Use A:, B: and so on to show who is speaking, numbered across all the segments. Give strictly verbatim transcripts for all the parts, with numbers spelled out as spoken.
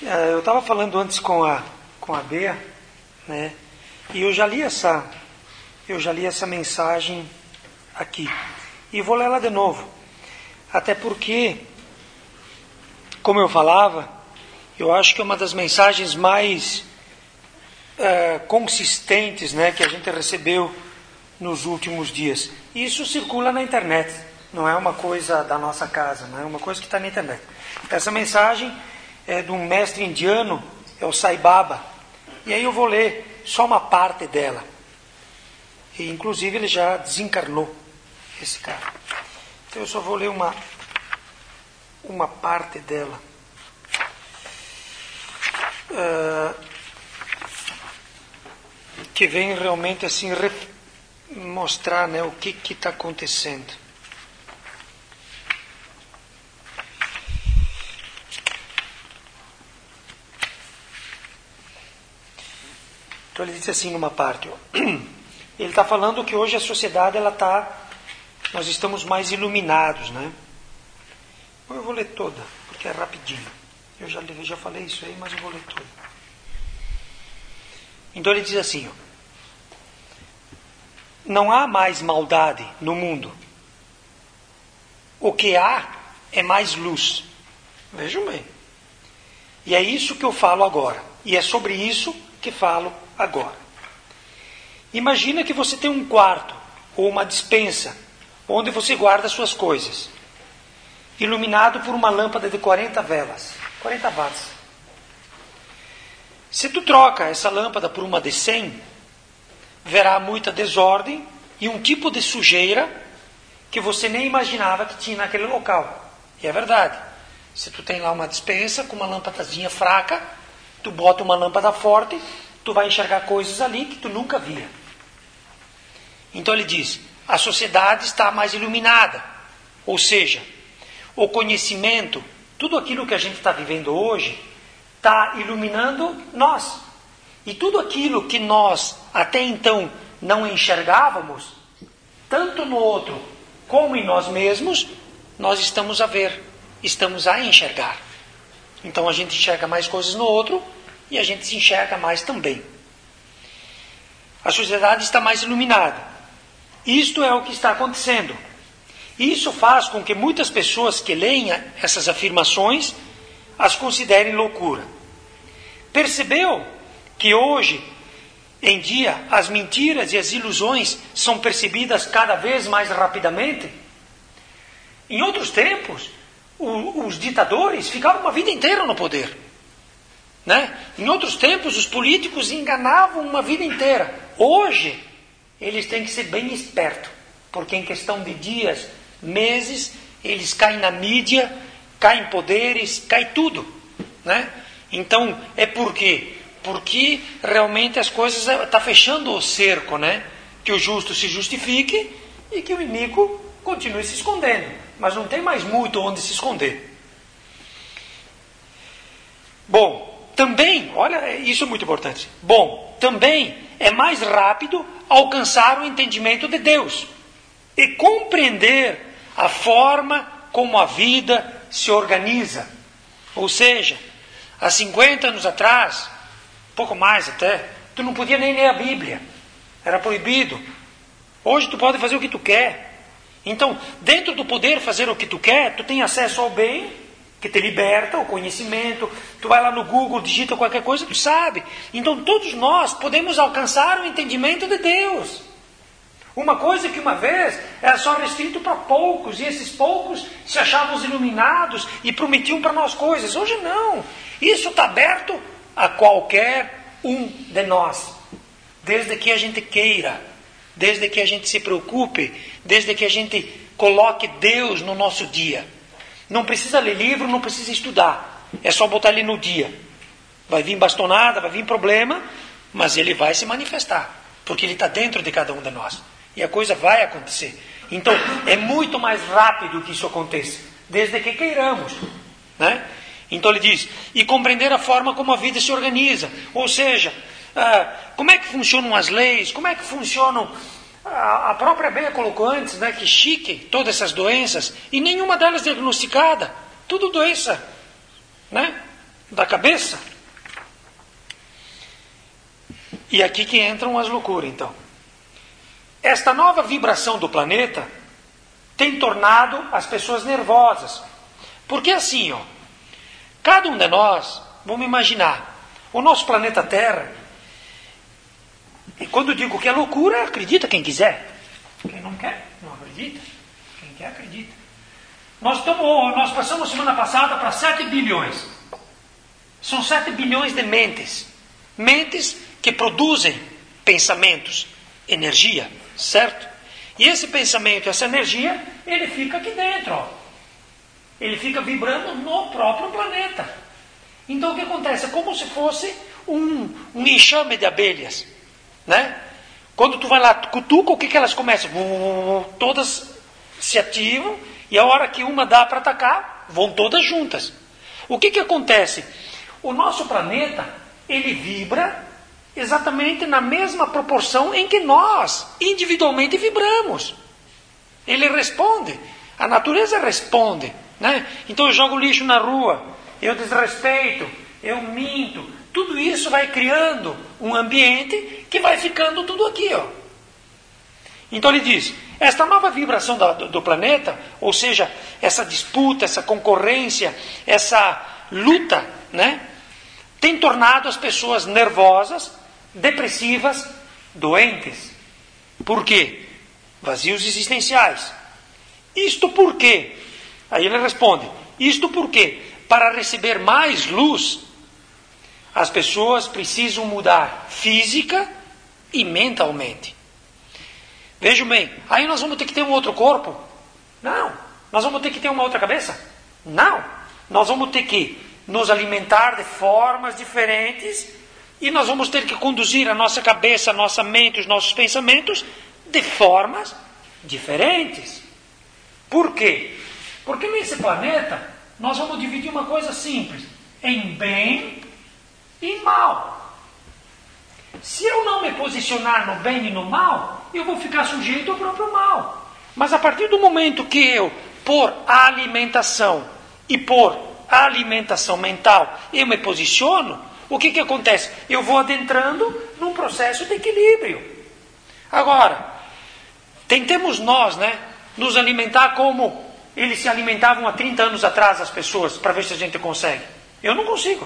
A: Eu estava falando antes com a, com a Bea, né? E eu já li essa, eu já li essa mensagem aqui. E vou ler ela de novo. Até porque, como eu falava, eu acho que é uma das mensagens mais é, consistentes, né, que a gente recebeu nos últimos dias. E isso circula na internet. Não é uma coisa da nossa casa, não é uma coisa que está na internet. Essa mensagem é de um mestre indiano, é o Sai Baba. E aí eu vou ler só uma parte dela. E, inclusive, ele já desencarnou, esse cara. Então eu só vou ler uma, uma parte dela. Uh, que vem realmente assim ref, mostrar, né, o que está acontecendo. Então ele diz assim numa parte, ó, ele está falando que hoje a sociedade, ela está, nós estamos mais iluminados, né? Eu vou ler toda, porque é rapidinho. Eu já, eu já falei isso aí, mas eu vou ler toda. Então ele diz assim, ó, não há mais maldade no mundo. O que há é mais luz. Vejam bem. E é isso que eu falo agora. E é sobre isso que falo agora. Imagina que você tem um quarto ou uma despensa onde você guarda suas coisas, iluminado por uma lâmpada de quarenta velas, quarenta watts. Se tu troca essa lâmpada por uma de cem, verá muita desordem e um tipo de sujeira que você nem imaginava que tinha naquele local. E é verdade. Se tu tem lá uma despensa com uma lâmpadazinha fraca, tu bota uma lâmpada forte, tu vai enxergar coisas ali que tu nunca via. Então ele diz, a sociedade está mais iluminada. Ou seja, o conhecimento, tudo aquilo que a gente está vivendo hoje, está iluminando nós. E tudo aquilo que nós até então não enxergávamos, tanto no outro como em nós mesmos, nós estamos a ver, estamos a enxergar. Então a gente enxerga mais coisas no outro e a gente se enxerga mais também. A sociedade está mais iluminada. Isto é o que está acontecendo. Isso faz com que muitas pessoas que leem essas afirmações as considerem loucura. Percebeu que hoje em dia as mentiras e as ilusões são percebidas cada vez mais rapidamente? Em outros tempos, o, os ditadores ficavam uma vida inteira no poder, né? Em outros tempos, os políticos enganavam uma vida inteira. Hoje, eles têm que ser bem espertos, porque em questão de dias, meses, eles caem na mídia, caem poderes, cai tudo, né? Então, é por quê? Porque realmente as coisas estão fechando o cerco, né? Que o justo se justifique e que o iníquo continue se escondendo. Mas não tem mais muito onde se esconder. Bom, também, olha, isso é muito importante. Bom, também é mais rápido alcançar o entendimento de Deus e compreender a forma como a vida se organiza. Ou seja, há cinquenta anos atrás, pouco mais até, tu não podia nem ler a Bíblia. Era proibido. Hoje tu pode fazer o que tu quer. Então, dentro do poder fazer o que tu quer, tu tem acesso ao bem, que te liberta, o conhecimento. Tu vai lá no Google, digita qualquer coisa, tu sabe. Então, todos nós podemos alcançar o entendimento de Deus. Uma coisa que uma vez era só restrito para poucos, e esses poucos se achavam os iluminados e prometiam para nós coisas. Hoje não. Isso está aberto a qualquer um de nós, desde que a gente queira, desde que a gente se preocupe, desde que a gente coloque Deus no nosso dia. Não precisa ler livro, não precisa estudar, é só botar ele no dia. Vai vir bastonada, vai vir problema, mas ele vai se manifestar, porque ele está dentro de cada um de nós, e a coisa vai acontecer. Então é muito mais rápido que isso aconteça, desde que queiramos, né? Então ele diz, e compreender a forma como a vida se organiza. Ou seja, ah, como é que funcionam as leis, como é que funcionam... A própria Bea colocou antes, né, que chique, todas essas doenças, e nenhuma delas diagnosticada. Tudo doença, né? da cabeça. E aqui que entram as loucuras, então. Esta nova vibração do planeta tem tornado as pessoas nervosas. Porque assim, ó, cada um de nós, vamos imaginar, o nosso planeta Terra, e quando eu digo que é loucura, acredita quem quiser. Quem não quer, não acredita. Quem quer, acredita. Nós, estamos, nós passamos semana passada para sete bilhões. São sete bilhões de mentes. Mentes que produzem pensamentos, energia, certo? E esse pensamento, essa energia, ele fica aqui dentro, ó. Ele fica vibrando no próprio planeta. Então o que acontece? É como se fosse um, um enxame de abelhas, né? Quando tu vai lá, cutuca, o que, que elas começam? Todas se ativam, e a hora que uma dá para atacar, vão todas juntas. O que, que acontece? O nosso planeta, ele vibra exatamente na mesma proporção em que nós, individualmente, vibramos. Ele responde. A natureza responde, né? Então eu jogo lixo na rua, eu desrespeito, eu minto. Tudo isso vai criando um ambiente que vai ficando tudo aqui, ó. Então ele diz, esta nova vibração do, do planeta, ou seja, essa disputa, essa concorrência, essa luta, né, tem tornado as pessoas nervosas, depressivas, doentes. Por quê? Vazios existenciais. Isto por quê? Aí ele responde, isto por quê? Para receber mais luz, as pessoas precisam mudar física e mentalmente. Vejam bem, aí nós vamos ter que ter um outro corpo? Não. Nós vamos ter que ter uma outra cabeça? Não. Nós vamos ter que nos alimentar de formas diferentes e nós vamos ter que conduzir a nossa cabeça, a nossa mente, os nossos pensamentos de formas diferentes. Por quê? Porque nesse planeta nós vamos dividir uma coisa simples em bem e mal. Se eu não me posicionar no bem e no mal, eu vou ficar sujeito ao próprio mal. Mas a partir do momento que eu, por alimentação e por alimentação mental, eu me posiciono, o que, que acontece? Eu vou adentrando num processo de equilíbrio. Agora, tentemos nós, né, nos alimentar como eles se alimentavam há trinta anos atrás, as pessoas, para ver se a gente consegue. Eu não consigo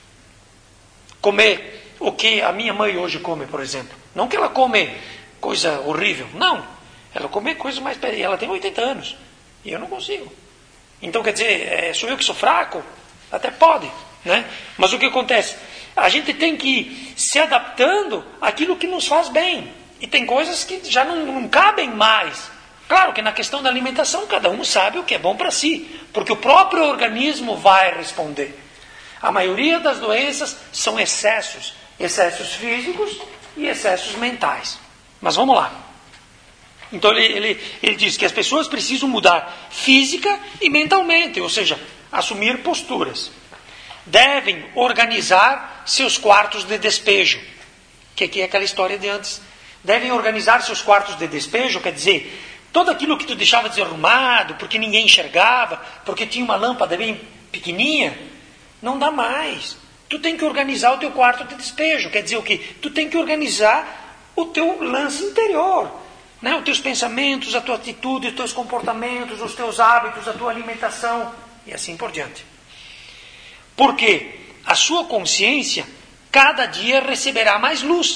A: comer o que a minha mãe hoje come, por exemplo. Não que ela come coisa horrível, não. Ela come coisa mais... Ela tem oitenta anos e eu não consigo. Então, quer dizer, é, sou eu que sou fraco? Até pode, né? Mas o que acontece? A gente tem que ir se adaptando àquilo que nos faz bem. E tem coisas que já não, não cabem mais. Claro que na questão da alimentação, cada um sabe o que é bom para si. Porque o próprio organismo vai responder. A maioria das doenças são excessos. Excessos físicos e excessos mentais. Mas vamos lá. Então ele, ele, ele diz que as pessoas precisam mudar física e mentalmente, ou seja, assumir posturas. Devem organizar seus quartos de despejo. Que aqui é aquela história de antes. Devem organizar seus quartos de despejo, quer dizer, tudo aquilo que tu deixava desarrumado, porque ninguém enxergava, porque tinha uma lâmpada bem pequenininha, não dá mais. Tu tem que organizar o teu quarto de despejo. Quer dizer o quê? Tu tem que organizar o teu lance interior. Né? Os teus pensamentos, a tua atitude, os teus comportamentos, os teus hábitos, a tua alimentação e assim por diante. Porque a sua consciência cada dia receberá mais luz.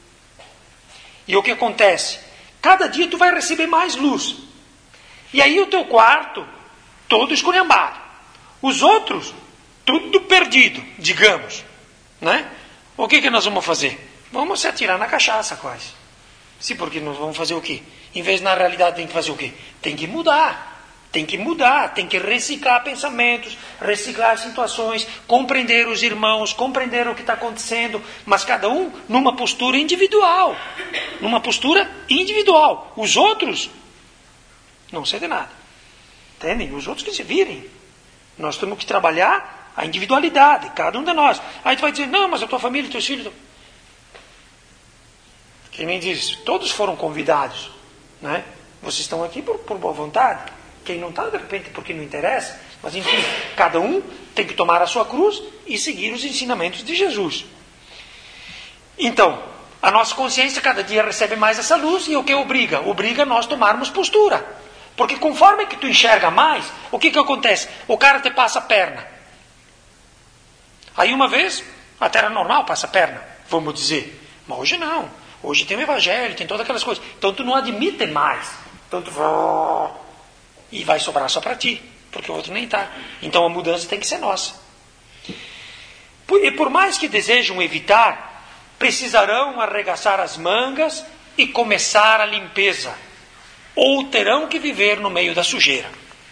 A: E o que acontece? Cada dia tu vai receber mais luz. E aí o teu quarto todo esculhambado. Os outros tudo perdido, digamos, né? O que, que nós vamos fazer? Vamos se atirar na cachaça quase. Sim, porque nós vamos fazer o quê? Em vez na realidade tem que fazer o quê? Tem que mudar. Tem que mudar, tem que reciclar pensamentos, reciclar situações, compreender os irmãos, compreender o que está acontecendo, mas cada um numa postura individual. Numa postura individual. Os outros não sei de nada. Entendem? Os outros que se virem. Nós temos que trabalhar a individualidade, cada um de nós. Aí tu vai dizer, não, mas a tua família, teus filhos... Quem me diz, todos foram convidados, né? Vocês estão aqui por, por boa vontade. Quem não está, de repente, porque não interessa. Mas enfim, cada um tem que tomar a sua cruz e seguir os ensinamentos de Jesus. Então, a nossa consciência cada dia recebe mais essa luz e o que obriga? Obriga nós tomarmos postura. Porque conforme que tu enxerga mais, o que que acontece? O cara te passa a perna. Aí uma vez, até era normal passar a perna, vamos dizer. Mas hoje não. Hoje tem o evangelho, tem todas aquelas coisas. Então tu não admite mais. Então tu vai... E vai sobrar só para ti. Porque o outro nem está. Então a mudança tem que ser nossa. E por mais que desejam evitar, precisarão arregaçar as mangas e começar a limpeza. Ou terão que viver no meio da sujeira.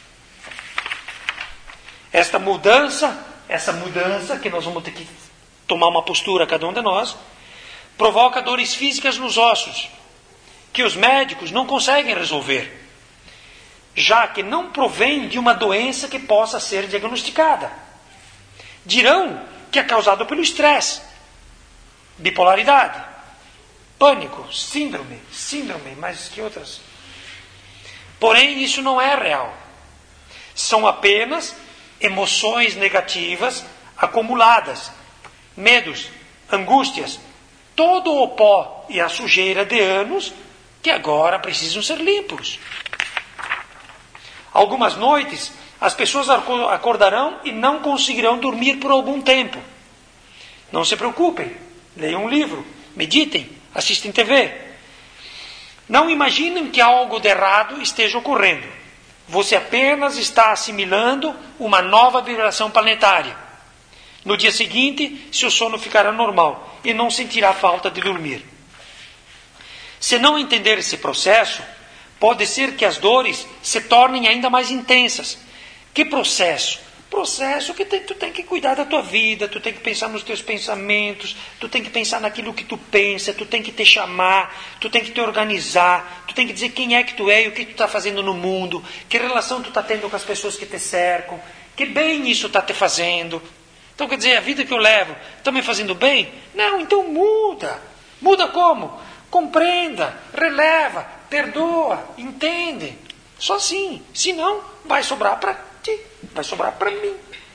A: Esta mudança, essa mudança, que nós vamos ter que tomar uma postura cada um de nós, provoca dores físicas nos ossos, que os médicos não conseguem resolver, já que não provém de uma doença que possa ser diagnosticada. Dirão que é causado pelo estresse, bipolaridade, pânico, síndrome, síndrome, mais que outras. Porém, isso não é real. São apenas emoções negativas acumuladas, medos, angústias, todo o pó e a sujeira de anos que agora precisam ser limpos. Algumas noites, as pessoas acordarão e não conseguirão dormir por algum tempo. Não se preocupem, leiam um livro, meditem, assistem T V. Não imaginem que algo de errado esteja ocorrendo. Você apenas está assimilando uma nova vibração planetária. No dia seguinte, seu sono ficará normal e não sentirá falta de dormir. Se não entender esse processo, pode ser que as dores se tornem ainda mais intensas. Que processo? Processo que tem, tu tem que cuidar da tua vida, tu tem que pensar nos teus pensamentos, tu tem que pensar naquilo que tu pensa, tu tem que te chamar, tu tem que te organizar, tu tem que dizer quem é que tu é e o que tu está fazendo no mundo, que relação tu está tendo com as pessoas que te cercam, que bem isso está te fazendo. Então quer dizer, a vida que eu levo está me fazendo bem? Não, então muda. Muda como? Compreenda, releva, perdoa, entende. Só assim, senão vai sobrar para ti, vai sobrar para mim.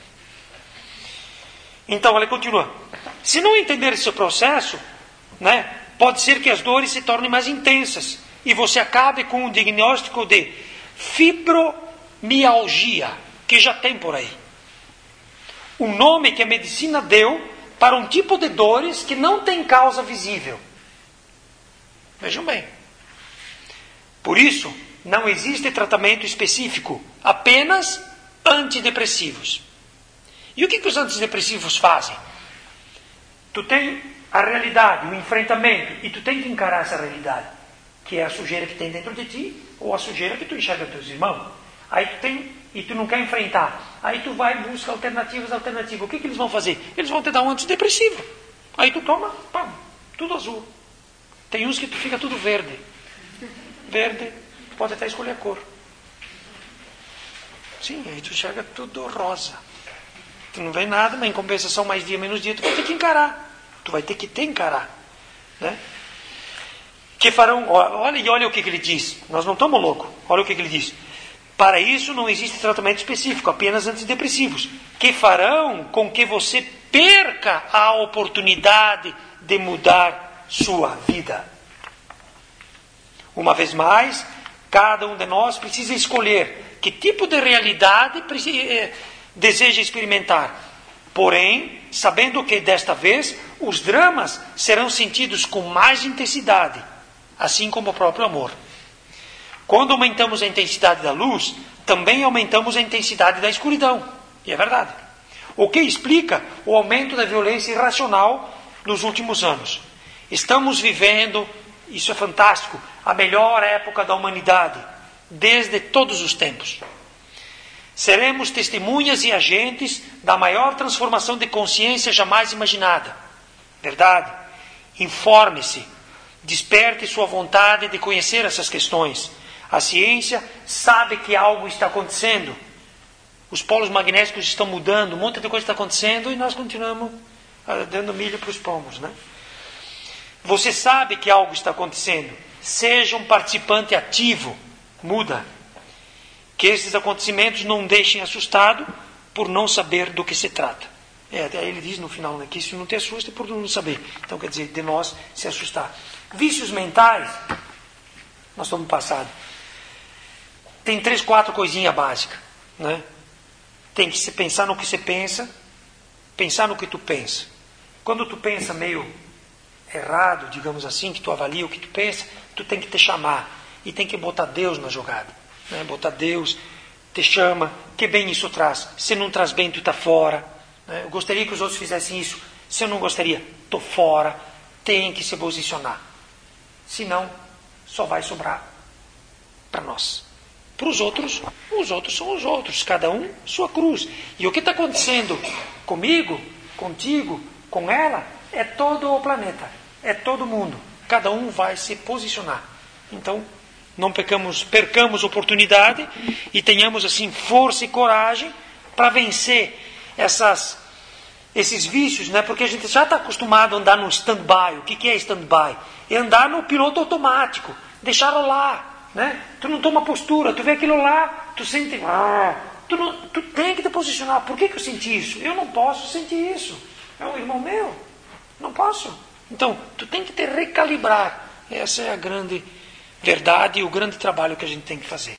A: Então, ele continua. Se não entender esse processo, né, pode ser que as dores se tornem mais intensas e você acabe com um diagnóstico de fibromialgia, que já tem por aí. O nome que a medicina deu para um tipo de dores que não tem causa visível. Vejam bem. Por isso, não existe tratamento específico, apenas antidepressivos. E o que, que os antidepressivos fazem? Tu tem a realidade, o enfrentamento, e tu tem que encarar essa realidade, que é a sujeira que tem dentro de ti, ou a sujeira que tu enxerga dos teus irmãos. Aí tu tem, e tu não quer enfrentar. Aí tu vai e busca alternativas, alternativas. O que, que eles vão fazer? Eles vão te dar um antidepressivo. Aí tu toma, pá, tudo azul. Tem uns que tu fica tudo verde. Verde, tu pode até escolher a cor. Sim, aí tu enxerga tudo rosa. Tu não vê nada, mas em compensação, mais dia, menos dia, tu vai ter que encarar. Tu vai ter que te encarar. Né? Que farão, olha, e olha o que, que ele diz. Nós não estamos loucos. Olha o que, que ele diz. Para isso não existe tratamento específico, apenas antidepressivos. Que farão com que você perca a oportunidade de mudar sua vida. Uma vez mais, cada um de nós precisa escolher que tipo de realidade deseja experimentar. Porém, sabendo que desta vez os dramas serão sentidos com mais intensidade, assim como o próprio amor. Quando aumentamos a intensidade da luz, também aumentamos a intensidade da escuridão. E é verdade. O que explica o aumento da violência irracional nos últimos anos. Estamos vivendo, isso é fantástico, a melhor época da humanidade, desde todos os tempos. Seremos testemunhas e agentes da maior transformação de consciência jamais imaginada. Verdade? Informe-se, desperte sua vontade de conhecer essas questões. A ciência sabe que algo está acontecendo. Os polos magnéticos estão mudando, um monte de coisa está acontecendo e nós continuamos dando milho para os pombos, né? Você sabe que algo está acontecendo. Seja um participante ativo. Muda. Que esses acontecimentos não deixem assustado por não saber do que se trata. É, até ele diz no final, né, que isso não te assusta por não saber. Então quer dizer, de nós se assustar. Vícios mentais, nós estamos passados. Tem três, quatro coisinhas básicas. Né? Tem que se pensar no que você pensa, pensar no que tu pensa. Quando tu pensa meio errado, digamos assim, que tu avalia o que tu pensa, tu tem que te chamar e tem que botar Deus na jogada. Né? Botar Deus, te chama, que bem isso traz. Se não traz bem, tu está fora. Né? Eu gostaria que os outros fizessem isso. Se eu não gostaria, estou fora. Tem que se posicionar. Senão, só vai sobrar para nós. Para os outros, os outros são os outros. Cada um sua cruz. E o que está acontecendo comigo, contigo, com ela, é todo o planeta. É todo mundo. Cada um vai se posicionar. Então, não pecamos, percamos oportunidade e tenhamos assim força e coragem para vencer essas, esses vícios, né? Porque a gente já está acostumado a andar no stand-by. O que, que é stand-by? É andar no piloto automático, deixar rolar. Né? Tu não toma postura, tu vê aquilo lá, tu sente, ah, tu, não, tu tem que te posicionar. Por que, que eu senti isso? Eu não posso sentir isso. É um irmão meu, não posso. Então, tu tem que te recalibrar. Essa é a grande verdade e o grande trabalho que a gente tem que fazer.